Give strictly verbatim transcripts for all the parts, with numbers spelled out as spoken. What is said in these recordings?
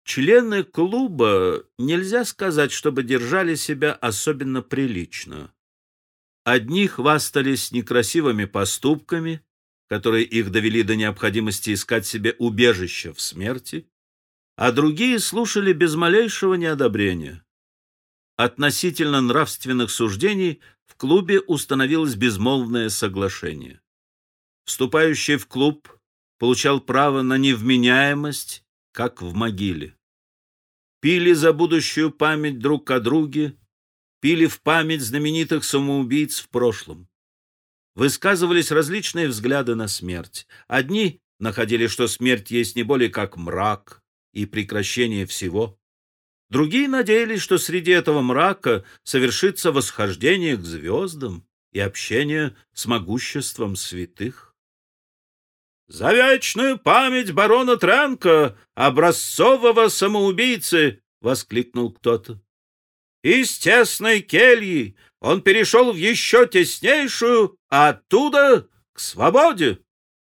Члены клуба, нельзя сказать, чтобы держали себя особенно прилично. Одни хвастались некрасивыми поступками, которые их довели до необходимости искать себе убежище в смерти, а другие слушали без малейшего неодобрения. Относительно нравственных суждений в клубе установилось безмолвное соглашение. Вступающий в клуб получал право на невменяемость, как в могиле. Пили за будущую память друг о друге, пили в память знаменитых самоубийц в прошлом. Высказывались различные взгляды на смерть. Одни находили, что смерть есть не более как мрак и прекращение всего. Другие надеялись, что среди этого мрака совершится восхождение к звездам и общение с могуществом святых. «За вечную память барона Тренка, образцового самоубийцы!» — воскликнул кто-то. «Из тесной кельи он перешел в еще теснейшую, а оттуда к свободе!»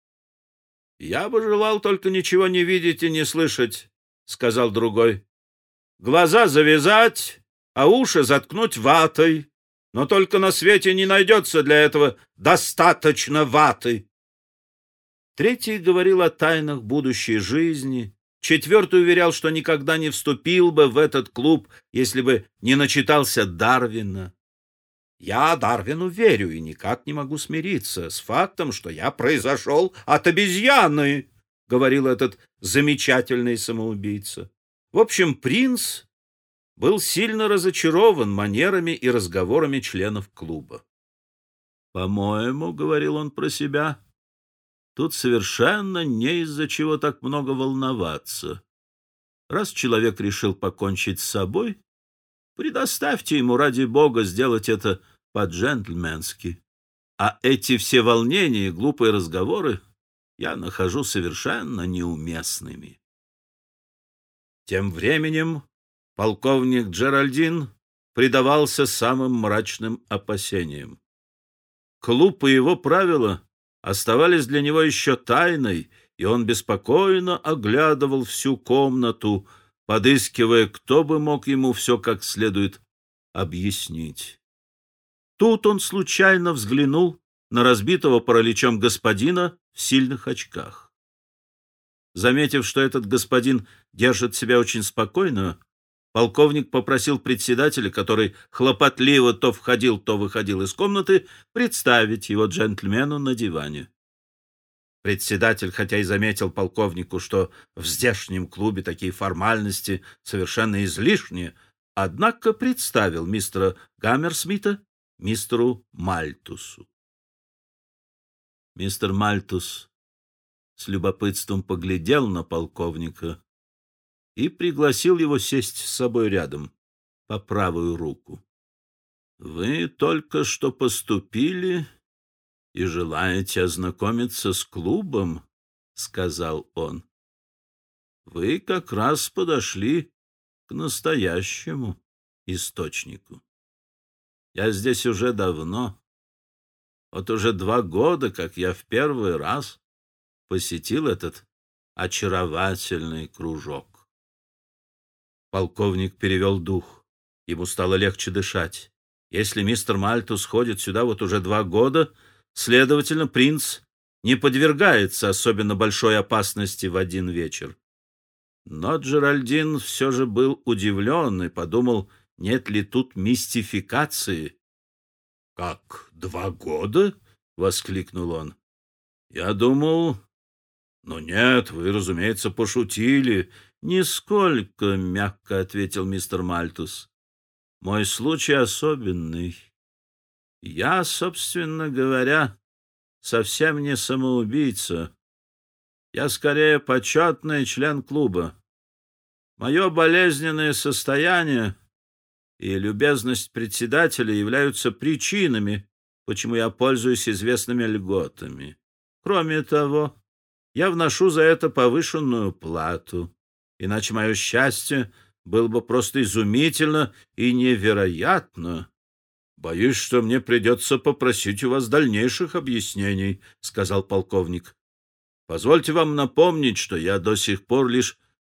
«Я бы желал только ничего не видеть и не слышать», — сказал другой. «Глаза завязать, а уши заткнуть ватой, но только на свете не найдется для этого достаточно ваты». Третий говорил о тайнах будущей жизни, четвертый уверял, что никогда не вступил бы в этот клуб, если бы не начитался Дарвина. «Я Дарвину верю и никак не могу смириться с фактом, что я произошел от обезьяны», — говорил этот замечательный самоубийца. В общем, принц был сильно разочарован манерами и разговорами членов клуба. «По-моему, — говорил он про себя, — тут совершенно не из-за чего так много волноваться. Раз человек решил покончить с собой, предоставьте ему, ради бога, сделать это по-джентльменски. А эти все волнения и глупые разговоры я нахожу совершенно неуместными». Тем временем полковник Джеральдин предавался самым мрачным опасениям. Клуб и его правила оставались для него еще тайной, и он беспокойно оглядывал всю комнату, подыскивая, кто бы мог ему все как следует объяснить. Тут он случайно взглянул на разбитого параличом господина в сильных очках. Заметив, что этот господин держит себя очень спокойно, полковник попросил председателя, который хлопотливо то входил, то выходил из комнаты, представить его джентльмену на диване. Председатель, хотя и заметил полковнику, что в здешнем клубе такие формальности совершенно излишни, однако представил мистера Гаммерсмита мистеру Мальтусу. Мистер Мальтус с любопытством поглядел на полковника и пригласил его сесть с собой рядом, по правую руку. — Вы только что поступили и желаете ознакомиться с клубом, — сказал он. — Вы как раз подошли к настоящему источнику. Я здесь уже давно, вот уже два года, как я в первый раз посетил этот очаровательный кружок. Полковник перевел дух. Ему стало легче дышать. Если мистер Мальтус ходит сюда вот уже два года, следовательно, принц не подвергается особенно большой опасности в один вечер. Но Джеральдин все же был удивлен и подумал, нет ли тут мистификации. — Как, два года? — воскликнул он. — Я думал... «Ну нет, вы, разумеется, пошутили». «Нисколько», — мягко ответил мистер Мальтус. «Мой случай особенный. Я, собственно говоря, совсем не самоубийца. Я скорее почетный член клуба. Мое болезненное состояние и любезность председателя являются причинами, почему я пользуюсь известными льготами. Кроме того, я вношу за это повышенную плату, иначе мое счастье было бы просто изумительно и невероятно. Боюсь, что мне придется попросить у вас дальнейших объяснений, — сказал полковник. Позвольте вам напомнить, что я до сих пор лишь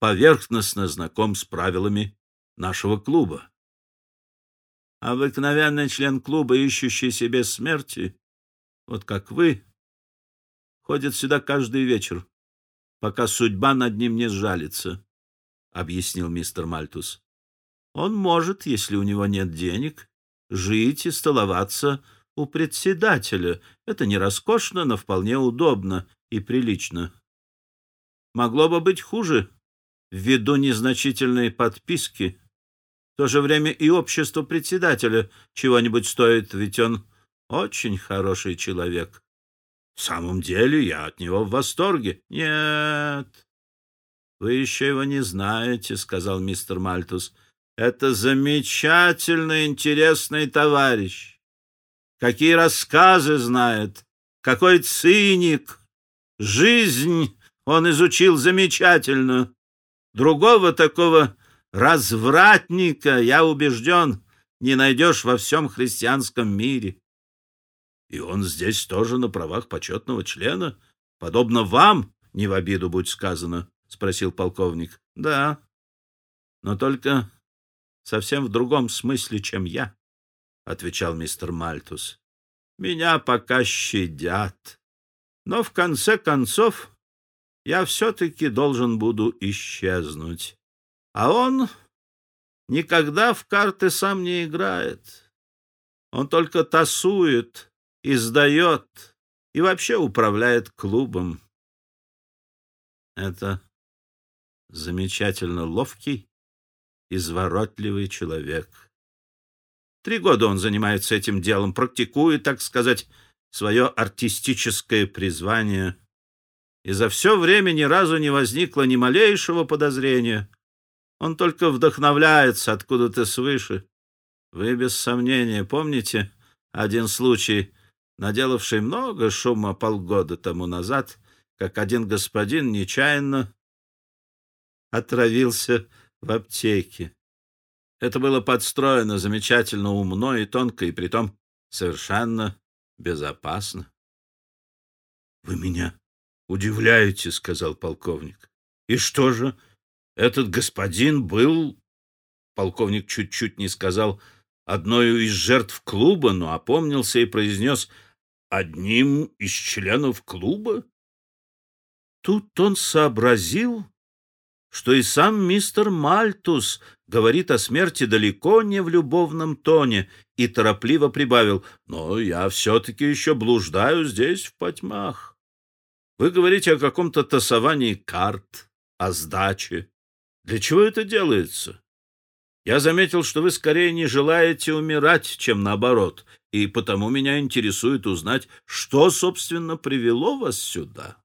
поверхностно знаком с правилами нашего клуба. Обыкновенный член клуба, ищущий себе смерти, вот как вы, ходит сюда каждый вечер, пока судьба над ним не сжалится, — объяснил мистер Мальтус. Он может, если у него нет денег, жить и столоваться у председателя. Это не роскошно, но вполне удобно и прилично. Могло бы быть хуже, ввиду незначительной подписки. В то же время и общество председателя чего-нибудь стоит, ведь он очень хороший человек. В самом деле я от него в восторге. — Нет, вы еще его не знаете, — сказал мистер Мальтус. — Это замечательно интересный товарищ. Какие рассказы знает, какой циник. Жизнь он изучил замечательно. Другого такого развратника, я убежден, не найдешь во всем христианском мире. И он здесь тоже на правах почетного члена, подобно вам, не в обиду будь сказано, — спросил полковник. — Да, но только совсем в другом смысле, чем я, — отвечал мистер Мальтус. — Меня пока щадят, но в конце концов я все-таки должен буду исчезнуть. А он никогда в карты сам не играет. Он только тасует, издает и вообще управляет клубом. Это замечательно ловкий, изворотливый человек. Три года он занимается этим делом, практикует, так сказать, свое артистическое призвание. И за все время ни разу не возникло ни малейшего подозрения. Он только вдохновляется откуда-то свыше. Вы, без сомнения, помните один случай, наделавший много шума полгода тому назад, как один господин нечаянно отравился в аптеке. Это было подстроено замечательно умно и тонко, и притом совершенно безопасно. — Вы меня удивляете, — сказал полковник. — И что же, этот господин был... Полковник чуть-чуть не сказал одной из жертв клуба, но опомнился и произнес: одним из членов клуба? Тут он сообразил, что и сам мистер Мальтус говорит о смерти далеко не в любовном тоне, и торопливо прибавил: но я все-таки еще блуждаю здесь в потьмах. Вы говорите о каком-то тасовании карт, о сдаче. Для чего это делается? Я заметил, что вы скорее не желаете умирать, чем наоборот, и потому меня интересует узнать, что, собственно, привело вас сюда.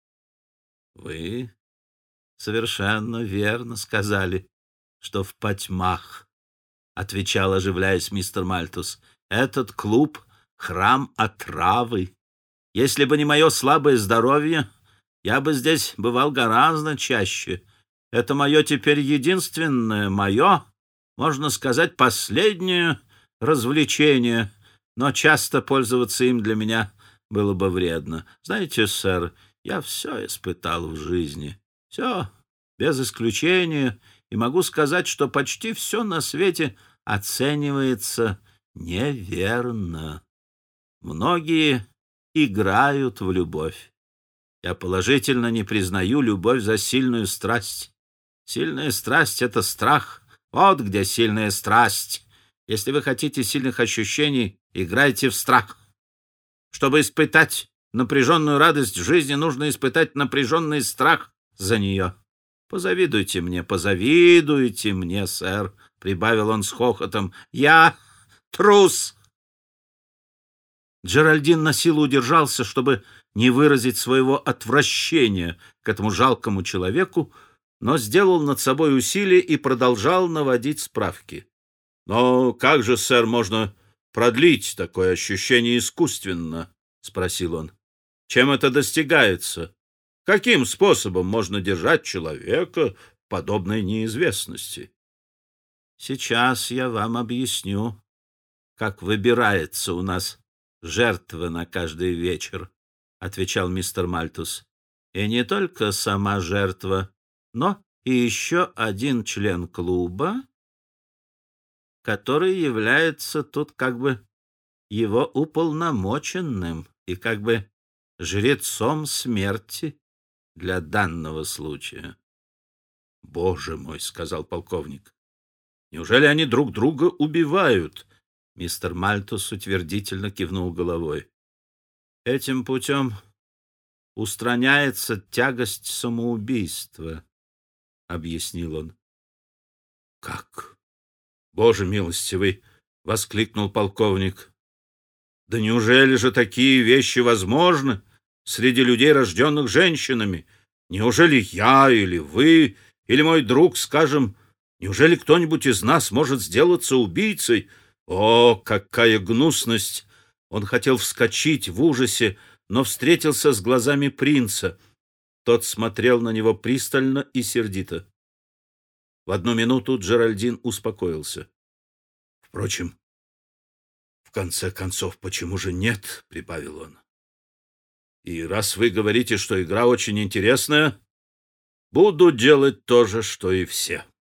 Вы совершенно верно сказали, что в потьмах, — отвечал, оживляясь, мистер Мальтус. Этот клуб — храм отравы. Если бы не мое слабое здоровье, я бы здесь бывал гораздо чаще. Это мое теперь единственное, мое, можно сказать, последнее развлечение, но часто пользоваться им для меня было бы вредно. Знаете, сэр, я все испытал в жизни, все, без исключения, и могу сказать, что почти все на свете оценивается неверно. Многие играют в любовь. Я положительно не признаю любовь за сильную страсть. Сильная страсть — это страх. Вот где сильная страсть. Если вы хотите сильных ощущений, играйте в страх. Чтобы испытать напряженную радость в жизни, нужно испытать напряженный страх за нее. Позавидуйте мне, позавидуйте мне, сэр, — прибавил он с хохотом. Я трус. Джеральдин на силу удержался, чтобы не выразить своего отвращения к этому жалкому человеку, но сделал над собой усилие и продолжал наводить справки. — Но как же, сэр, можно продлить такое ощущение искусственно? — спросил он. — Чем это достигается? Каким способом можно держать человека в подобной неизвестности? — Сейчас я вам объясню, как выбирается у нас жертва на каждый вечер, — отвечал мистер Мальтус. — И не только сама жертва, но и еще один член клуба, который является тут как бы его уполномоченным и как бы жрецом смерти для данного случая. — Боже мой, — сказал полковник, — неужели они друг друга убивают? Мистер Мальтус утвердительно кивнул головой. — Этим путем устраняется тягость самоубийства, — объяснил он. — Как? Боже милостивый! — воскликнул полковник. — Да неужели же такие вещи возможны среди людей, рожденных женщинами? Неужели я или вы, или мой друг, скажем, неужели кто-нибудь из нас может сделаться убийцей? О, какая гнусность! Он хотел вскочить в ужасе, но встретился с глазами принца. Тот смотрел на него пристально и сердито. В одну минуту Джеральдин успокоился. — Впрочем, в конце концов, почему же нет? — прибавил он. — И раз вы говорите, что игра очень интересная, буду делать то же, что и все.